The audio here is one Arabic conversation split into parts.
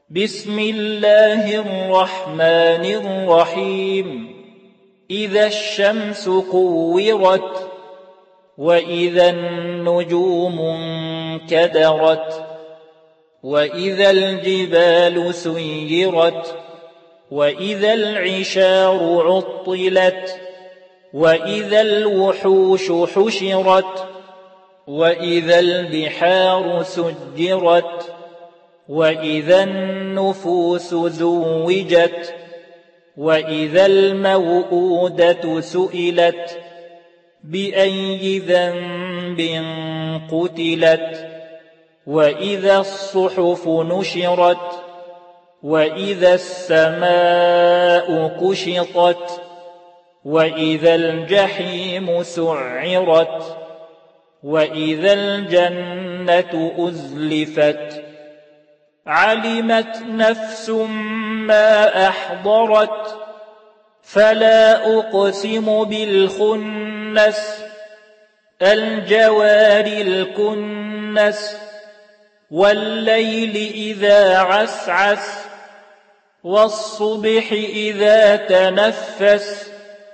بسم الله الرحمن الرحيم إذا الشمس كورت وإذا النجوم انكدرت وإذا الجبال سيرت وإذا العشار عطلت وإذا الوحوش حشرت وإذا البحار سجرت وإذا النفوس زوجت وإذا الموءودة سئلت بأي ذنب قتلت وإذا الصحف نشرت وإذا السماء كشطت وإذا الجحيم سعرت وإذا الجنة أزلفت علمت نفس ما أحضرت فلا أقسم بالخنس الجوار الكنس والليل إذا عسعس والصبح إذا تنفس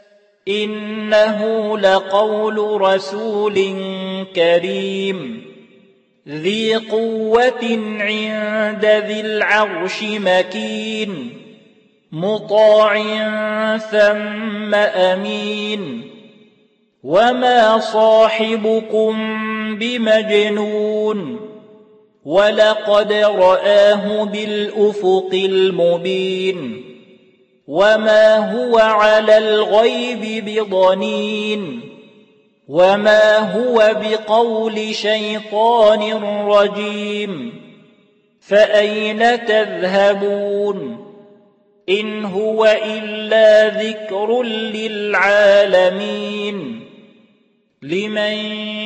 إنه لقول رسول كريم ذي قوة عند ذي العرش مكين مطاع ثم أمين وما صاحبكم بمجنون ولقد رآه بالأفق المبين وما هو على الغيب بضنين وما هو بقول شيطان رجيم فأين تذهبون إن هو إلا ذكر للعالمين لمن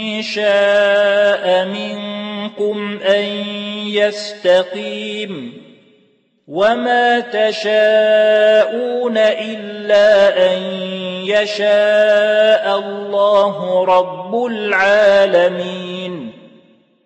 شاء منكم أن يستقيم وما تشاءون إلا أن يشاء الله رب العالمين.